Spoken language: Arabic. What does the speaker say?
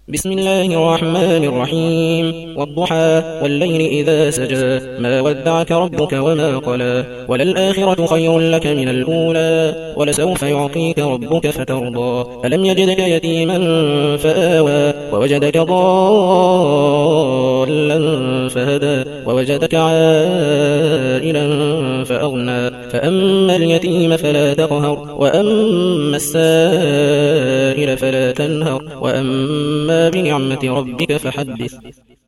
بسم الله الرحمن الرحيم والضحى والليل إذا سجى ما ودعك ربك وما قلى وللآخرة خير لك من الأولى ولسوف يعطيك ربك فترضى ألم يجدك يتيما فآوى ووجدك ضالا فهدى ووجدك عائلا فأغنى فأما اليتيم فلا تقهر وأما السائل فلا تنهر وأما بنعمة ربك فحدث.